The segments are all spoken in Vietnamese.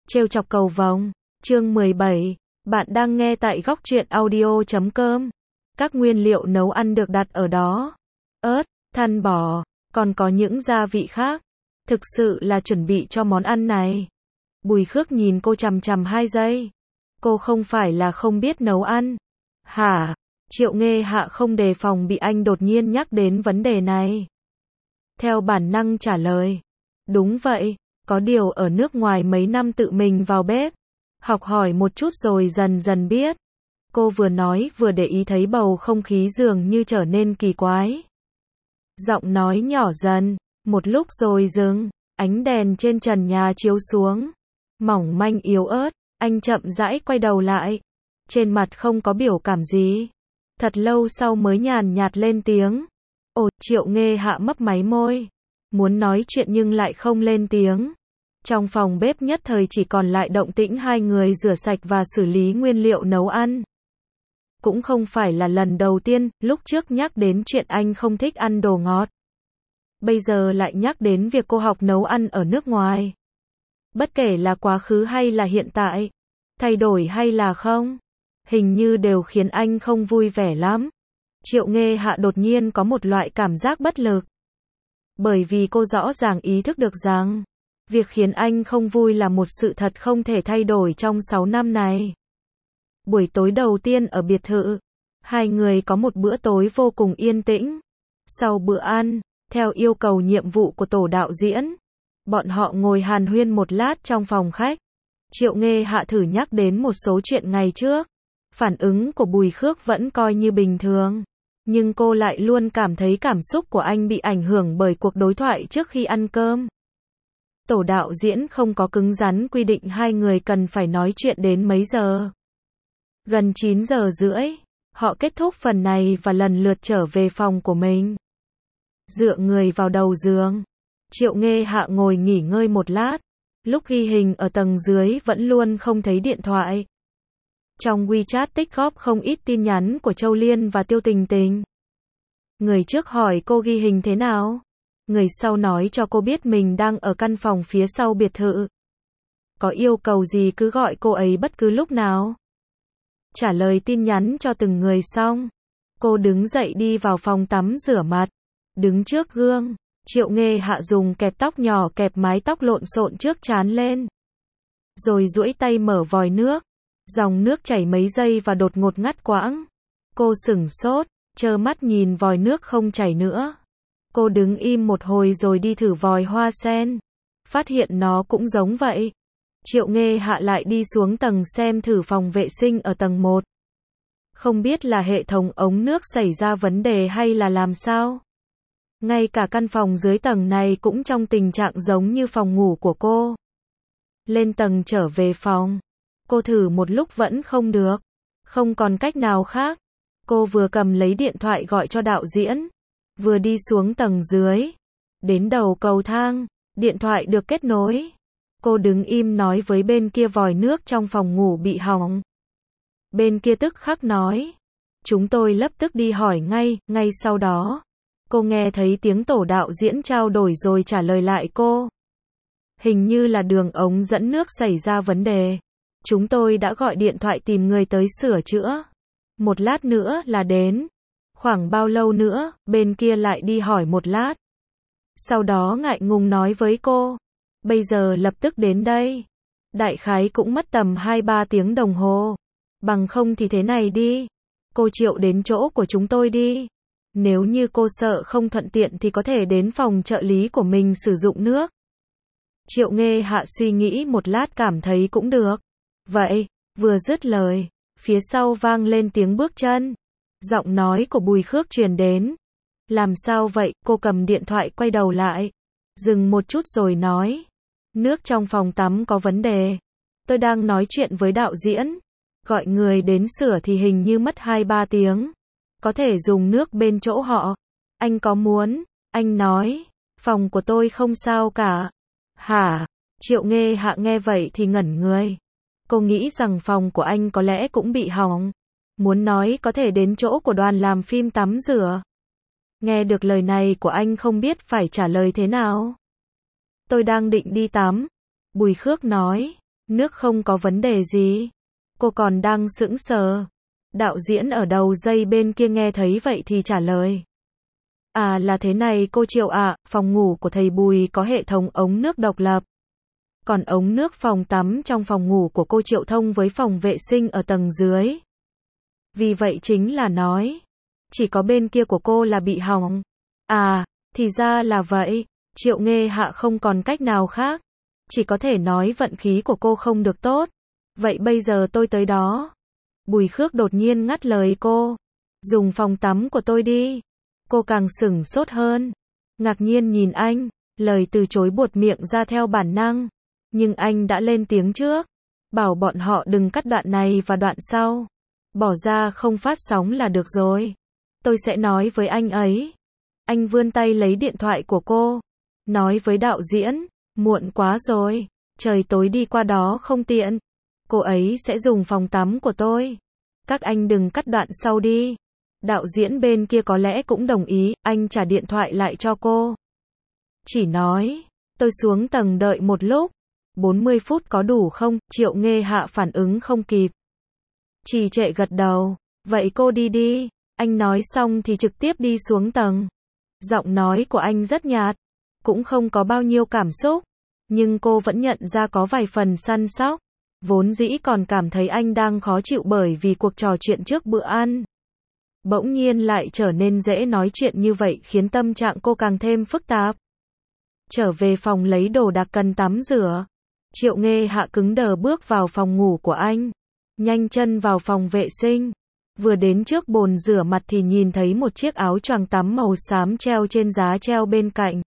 Trêu chọc cầu vồng, chương 17, bạn đang nghe tại góc truyện audio.com. Các nguyên liệu nấu ăn được đặt ở đó. Ớt, than bò, còn có những gia vị khác. Thực sự là chuẩn bị cho món ăn này. Bùi Khước nhìn cô chằm chằm 2 giây. Cô không phải là không biết nấu ăn. Hả? Triệu Nghê Hạ không đề phòng bị anh đột nhiên nhắc đến vấn đề này. Theo bản năng trả lời. Đúng vậy, có điều ở nước ngoài mấy năm tự mình vào bếp. Học hỏi một chút rồi dần dần biết. Cô vừa nói vừa để ý thấy bầu không khí dường như trở nên kỳ quái. Giọng nói nhỏ dần, một lúc rồi dừng, ánh đèn trên trần nhà chiếu xuống. Mỏng manh yếu ớt, anh chậm rãi quay đầu lại. Trên mặt không có biểu cảm gì. Thật lâu sau mới nhàn nhạt lên tiếng. Ồ, Triệu Nghê Hạ mấp máy môi. Muốn nói chuyện nhưng lại không lên tiếng. Trong phòng bếp nhất thời chỉ còn lại động tĩnh 2 người rửa sạch và xử lý nguyên liệu nấu ăn. Cũng không phải là lần đầu tiên, lúc trước nhắc đến chuyện anh không thích ăn đồ ngọt. Bây giờ lại nhắc đến việc cô học nấu ăn ở nước ngoài. Bất kể là quá khứ hay là hiện tại, thay đổi hay là không, hình như đều khiến anh không vui vẻ lắm. Triệu Nghê Hạ đột nhiên có một loại cảm giác bất lực. Bởi vì cô rõ ràng ý thức được rằng, việc khiến anh không vui là một sự thật không thể thay đổi trong 6 năm này. Buổi tối đầu tiên ở biệt thự, 2 người có một bữa tối vô cùng yên tĩnh. Sau bữa ăn, theo yêu cầu nhiệm vụ của tổ đạo diễn, bọn họ ngồi hàn huyên một lát trong phòng khách. Triệu Nghê Hạ thử nhắc đến một số chuyện ngày trước. Phản ứng của Bùi Khước vẫn coi như bình thường. Nhưng cô lại luôn cảm thấy cảm xúc của anh bị ảnh hưởng bởi cuộc đối thoại trước khi ăn cơm. Tổ đạo diễn không có cứng rắn quy định 2 người cần phải nói chuyện đến mấy giờ. Gần 9 giờ rưỡi, họ kết thúc phần này và lần lượt trở về phòng của mình. Dựa người vào đầu giường, Triệu Nghê Hạ ngồi nghỉ ngơi một lát. Lúc ghi hình ở tầng dưới vẫn luôn không thấy điện thoại. Trong WeChat tích góp không ít tin nhắn của Châu Liên và Tiêu Tình Tình. Người trước hỏi cô ghi hình thế nào. Người sau nói cho cô biết mình đang ở căn phòng phía sau biệt thự. Có yêu cầu gì cứ gọi cô ấy bất cứ lúc nào. Trả lời tin nhắn cho từng người xong, cô đứng dậy đi vào phòng tắm rửa mặt. Đứng trước gương, Triệu Nghê Hạ dùng kẹp tóc nhỏ kẹp mái tóc lộn xộn trước trán lên. Rồi duỗi tay mở vòi nước. Dòng nước chảy mấy giây và đột ngột ngắt quãng. Cô sửng sốt, trơ mắt nhìn vòi nước không chảy nữa. Cô đứng im một hồi rồi đi thử vòi hoa sen. Phát hiện nó cũng giống vậy. Triệu Nghê Hạ lại đi xuống tầng xem thử phòng vệ sinh ở tầng 1. Không biết là hệ thống ống nước xảy ra vấn đề hay là làm sao. Ngay cả căn phòng dưới tầng này cũng trong tình trạng giống như phòng ngủ của cô. Lên tầng trở về phòng. Cô thử một lúc vẫn không được. Không còn cách nào khác. Cô vừa cầm lấy điện thoại gọi cho đạo diễn. Vừa đi xuống tầng dưới. Đến đầu cầu thang, điện thoại được kết nối. Cô đứng im nói với bên kia vòi nước trong phòng ngủ bị hỏng. Bên kia tức khắc nói. Chúng tôi lập tức đi hỏi ngay sau đó. Cô nghe thấy tiếng tổ đạo diễn trao đổi rồi trả lời lại cô. Hình như là đường ống dẫn nước xảy ra vấn đề. Chúng tôi đã gọi điện thoại tìm người tới sửa chữa. Một lát nữa là đến. Khoảng bao lâu nữa, bên kia lại đi hỏi một lát. Sau đó ngại ngùng nói với cô. Bây giờ lập tức đến đây. Đại khái cũng mất tầm 2-3 tiếng đồng hồ. Bằng không thì thế này đi. Cô Triệu đến chỗ của chúng tôi đi. Nếu như cô sợ không thuận tiện thì có thể đến phòng trợ lý của mình sử dụng nước. Triệu Nghê Hạ suy nghĩ một lát cảm thấy cũng được. Vậy, vừa dứt lời, phía sau vang lên tiếng bước chân. Giọng nói của Bùi Khước truyền đến. Làm sao vậy? Cô cầm điện thoại quay đầu lại. Dừng một chút rồi nói. Nước trong phòng tắm có vấn đề. Tôi đang nói chuyện với đạo diễn. Gọi người đến sửa thì hình như mất 2-3 tiếng. Có thể dùng nước bên chỗ họ. Anh có muốn? Anh nói. Phòng của tôi không sao cả. Hả? Triệu Nghê Hạ nghe vậy thì ngẩn người. Cô nghĩ rằng phòng của anh có lẽ cũng bị hỏng. Muốn nói có thể đến chỗ của đoàn làm phim tắm rửa. Nghe được lời này của anh không biết phải trả lời thế nào. Tôi đang định đi tắm. Bùi Khước nói. Nước không có vấn đề gì. Cô còn đang sững sờ. Đạo diễn ở đầu dây bên kia nghe thấy vậy thì trả lời. À là thế này cô Triệu ạ, phòng ngủ của thầy Bùi có hệ thống ống nước độc lập. Còn ống nước phòng tắm trong phòng ngủ của cô Triệu thông với phòng vệ sinh ở tầng dưới. Vì vậy chính là nói, chỉ có bên kia của cô là bị hỏng. À, thì ra là vậy. Triệu Nghê Hạ không còn cách nào khác. Chỉ có thể nói vận khí của cô không được tốt. Vậy bây giờ tôi tới đó. Bùi Khước đột nhiên ngắt lời cô. Dùng phòng tắm của tôi đi. Cô càng sửng sốt hơn. Ngạc nhiên nhìn anh. Lời từ chối buột miệng ra theo bản năng. Nhưng anh đã lên tiếng trước. Bảo bọn họ đừng cắt đoạn này và đoạn sau. Bỏ ra không phát sóng là được rồi. Tôi sẽ nói với anh ấy. Anh vươn tay lấy điện thoại của cô. Nói với đạo diễn. Muộn quá rồi. Trời tối đi qua đó không tiện. Cô ấy sẽ dùng phòng tắm của tôi. Các anh đừng cắt đoạn sau đi. Đạo diễn bên kia có lẽ cũng đồng ý. Anh trả điện thoại lại cho cô. Chỉ nói. Tôi xuống tầng đợi một lúc. 40 phút có đủ không? Triệu Nghê Hạ phản ứng không kịp. Trì trệ gật đầu. Vậy cô đi đi. Anh nói xong thì trực tiếp đi xuống tầng. Giọng nói của anh rất nhạt. Cũng không có bao nhiêu cảm xúc. Nhưng cô vẫn nhận ra có vài phần săn sóc. Vốn dĩ còn cảm thấy anh đang khó chịu bởi vì cuộc trò chuyện trước bữa ăn. Bỗng nhiên lại trở nên dễ nói chuyện như vậy khiến tâm trạng cô càng thêm phức tạp. Trở về phòng lấy đồ đạc cần tắm rửa. Triệu Nghê Hạ cứng đờ bước vào phòng ngủ của anh. Nhanh chân vào phòng vệ sinh. Vừa đến trước bồn rửa mặt thì nhìn thấy một chiếc áo choàng tắm màu xám treo trên giá treo bên cạnh.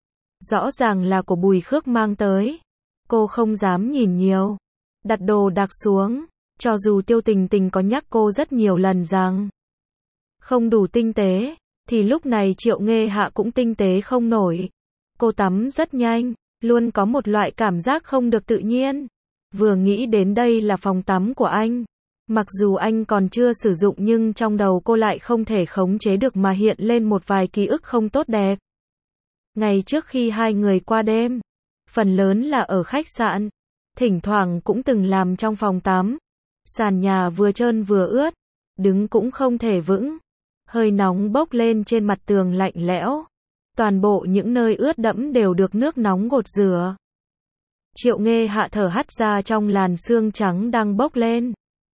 Rõ ràng là của Bùi Khước mang tới. Cô không dám nhìn nhiều. Đặt đồ đạc xuống. Cho dù Tiêu Tình Tình có nhắc cô rất nhiều lần rằng không đủ tinh tế, thì lúc này Triệu Nghê Hạ cũng tinh tế không nổi. Cô tắm rất nhanh, luôn có một loại cảm giác không được tự nhiên. Vừa nghĩ đến đây là phòng tắm của anh. Mặc dù anh còn chưa sử dụng nhưng trong đầu cô lại không thể khống chế được mà hiện lên một vài ký ức không tốt đẹp. Ngày trước khi hai người qua đêm, phần lớn là ở khách sạn, thỉnh thoảng cũng từng làm trong phòng tắm. Sàn nhà vừa trơn vừa ướt, đứng cũng không thể vững. Hơi nóng bốc lên trên mặt tường lạnh lẽo. Toàn bộ những nơi ướt đẫm đều được nước nóng gột rửa. Triệu Nghê Hạ thở hắt ra trong làn sương trắng đang bốc lên.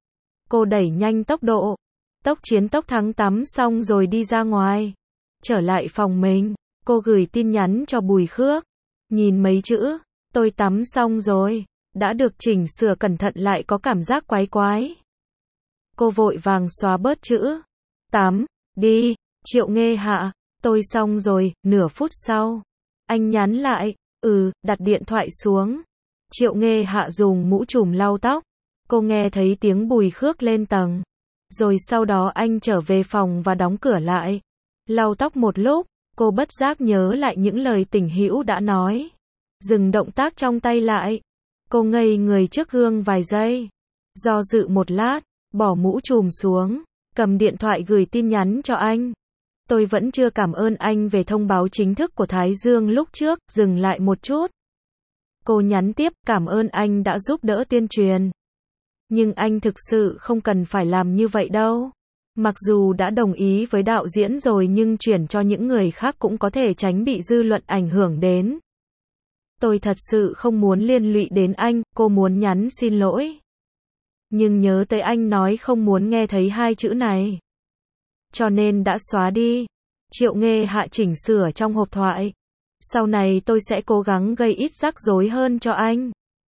Cô đẩy nhanh tốc độ. Tốc chiến tốc thắng tắm xong rồi đi ra ngoài. Trở lại phòng mình, cô gửi tin nhắn cho Bùi Khước. Nhìn mấy chữ, tôi tắm xong rồi. Đã được chỉnh sửa cẩn thận lại có cảm giác quái quái. Cô vội vàng xóa bớt chữ. Tắm, đi, Triệu Nghê Hạ. Tôi xong rồi, nửa phút sau. Anh nhắn lại, đặt điện thoại xuống. Triệu Nghê Hạ dùng mũ trùm lau tóc. Cô nghe thấy tiếng Bùi Khước lên tầng. Rồi sau đó anh trở về phòng và đóng cửa lại. Lau tóc một lúc, cô bất giác nhớ lại những lời Tỉnh Hữu đã nói. Dừng động tác trong tay lại. Cô ngây người trước gương vài giây. Do dự một lát, bỏ mũ trùm xuống, cầm điện thoại gửi tin nhắn cho anh. Tôi vẫn chưa cảm ơn anh về thông báo chính thức của Thái Dương lúc trước, dừng lại một chút. Cô nhắn tiếp, cảm ơn anh đã giúp đỡ tuyên truyền. Nhưng anh thực sự không cần phải làm như vậy đâu. Mặc dù đã đồng ý với đạo diễn rồi nhưng chuyển cho những người khác cũng có thể tránh bị dư luận ảnh hưởng đến. Tôi thật sự không muốn liên lụy đến anh, cô muốn nhắn xin lỗi. Nhưng nhớ tới anh nói không muốn nghe thấy hai chữ này. Cho nên đã xóa đi. Triệu Nghê Hạ chỉnh sửa trong hộp thoại. Sau này tôi sẽ cố gắng gây ít rắc rối hơn cho anh.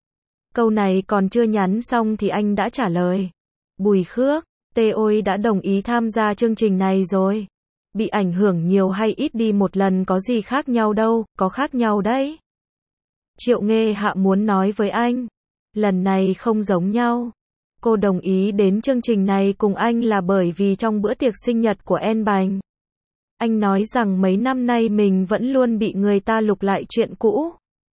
Câu này còn chưa nhắn xong thì anh đã trả lời. Bùi Khước, tôi đã đồng ý tham gia chương trình này rồi. Bị ảnh hưởng nhiều hay ít đi một lần có gì khác nhau đâu, có khác nhau đấy. Triệu Nghê Hạ muốn nói với anh. Lần này không giống nhau. Cô đồng ý đến chương trình này cùng anh là bởi vì trong bữa tiệc sinh nhật của En Bành. Anh nói rằng mấy năm nay mình vẫn luôn bị người ta lục lại chuyện cũ.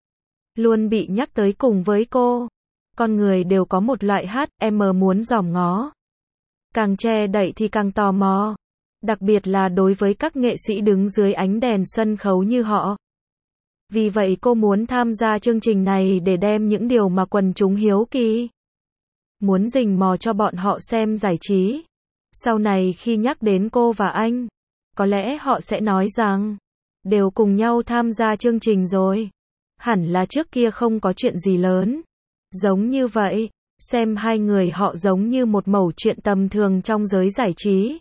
Luôn bị nhắc tới cùng với cô. Con người đều có một loại HM muốn dòm ngó. Càng che đậy thì càng tò mò. Đặc biệt là đối với các nghệ sĩ đứng dưới ánh đèn sân khấu như họ. Vì vậy cô muốn tham gia chương trình này để đem những điều mà quần chúng hiếu kỳ, muốn rình mò cho bọn họ xem giải trí. Sau này khi nhắc đến cô và anh, có lẽ họ sẽ nói rằng, đều cùng nhau tham gia chương trình rồi. Hẳn là trước kia không có chuyện gì lớn. Giống như vậy, xem hai người họ giống như một mẩu chuyện tầm thường trong giới giải trí.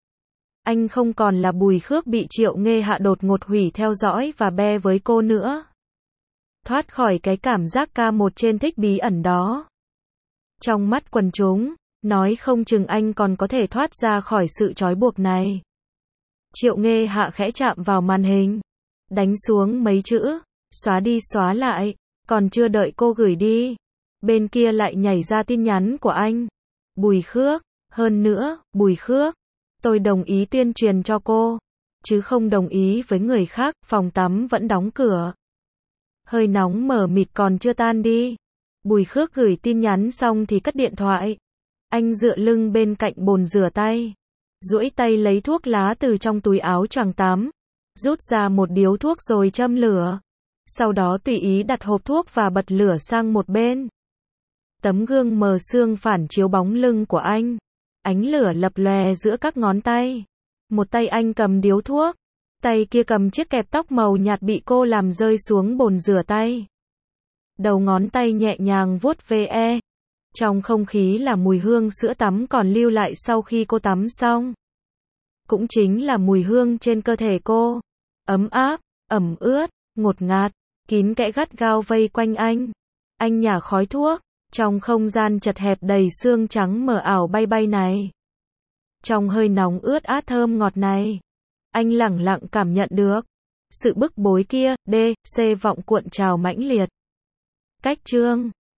Anh không còn là Bùi Khước bị Triệu Nghê Hạ đột ngột hủy theo dõi và be với cô nữa. Thoát khỏi cái cảm giác K1 trên thích bí ẩn đó. Trong mắt quần chúng, nói không chừng anh còn có thể thoát ra khỏi sự trói buộc này. Triệu Nghê Hạ khẽ chạm vào màn hình, đánh xuống mấy chữ, xóa đi xóa lại, còn chưa đợi cô gửi đi. Bên kia lại nhảy ra tin nhắn của anh. Bùi Khước, hơn nữa, Bùi Khước, tôi đồng ý tuyên truyền cho cô, chứ không đồng ý với người khác, phòng tắm vẫn đóng cửa. Hơi nóng mờ mịt còn chưa tan đi. Bùi Khước gửi tin nhắn xong thì cất điện thoại. Anh dựa lưng bên cạnh bồn rửa tay, duỗi tay lấy thuốc lá từ trong túi áo choàng tắm, rút ra một điếu thuốc rồi châm lửa. Sau đó tùy ý đặt hộp thuốc và bật lửa sang một bên. Tấm gương mờ sương phản chiếu bóng lưng của anh. Ánh lửa lập lòe giữa các ngón tay. Một tay anh cầm điếu thuốc, tay kia cầm chiếc kẹp tóc màu nhạt bị cô làm rơi xuống bồn rửa tay. Đầu ngón tay nhẹ nhàng vuốt ve. Trong không khí là mùi hương sữa tắm còn lưu lại sau khi cô tắm xong. Cũng chính là mùi hương trên cơ thể cô. Ấm áp, ẩm ướt, ngột ngạt, kín kẽ gắt gao vây quanh anh. Anh nhả khói thuốc, trong không gian chật hẹp đầy sương trắng mờ ảo bay bay này. Trong hơi nóng ướt át thơm ngọt này, anh lẳng lặng cảm nhận được sự bức bối kia, C vọng cuộn trào mãnh liệt. Cách chương